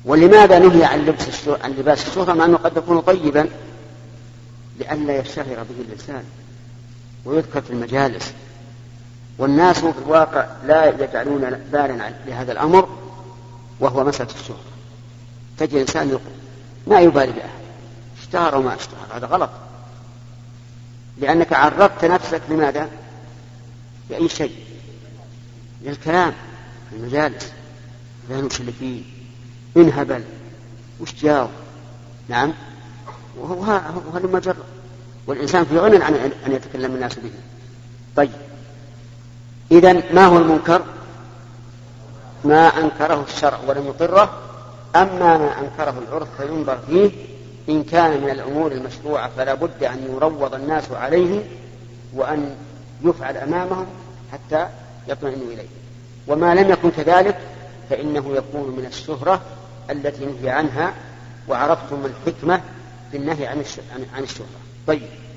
ولماذا نهي عن لباس الشهرة مع أنه قد يكون طيبا؟ لئلا يشتهر به اللسان ويذكر في المجالس، والناس في الواقع لا يجعلون بالا لهذا الأمر وهو مسألة الشهرة. تجد إنسان ما يبالي بأحد، اشتهر وما اشتهر، هذا غلط، لأنك عرضت نفسك لماذا؟ بأي شيء؟ للكلام في المجالس، فهم وش اللي فيه، إن هبل وش جاو، نعم، وهذا مجرد، والإنسان في غنى عن أن يتكلم الناس به. طيب، إذن ما هو المنكر؟ ما أنكره الشرع ولم يقره، أما ما أنكره العرف فينظر فيه، إن كان من الأمور المشروعة فلا بد أن يروض الناس عليه وأن يفعل أمامهم حتى يطمئنوا إليه، وما لم يكن كذلك فإنه يكون من الشهرة التي نهي عنها، وعرفتم الحكمة في النهي عن الشهرة. طيب.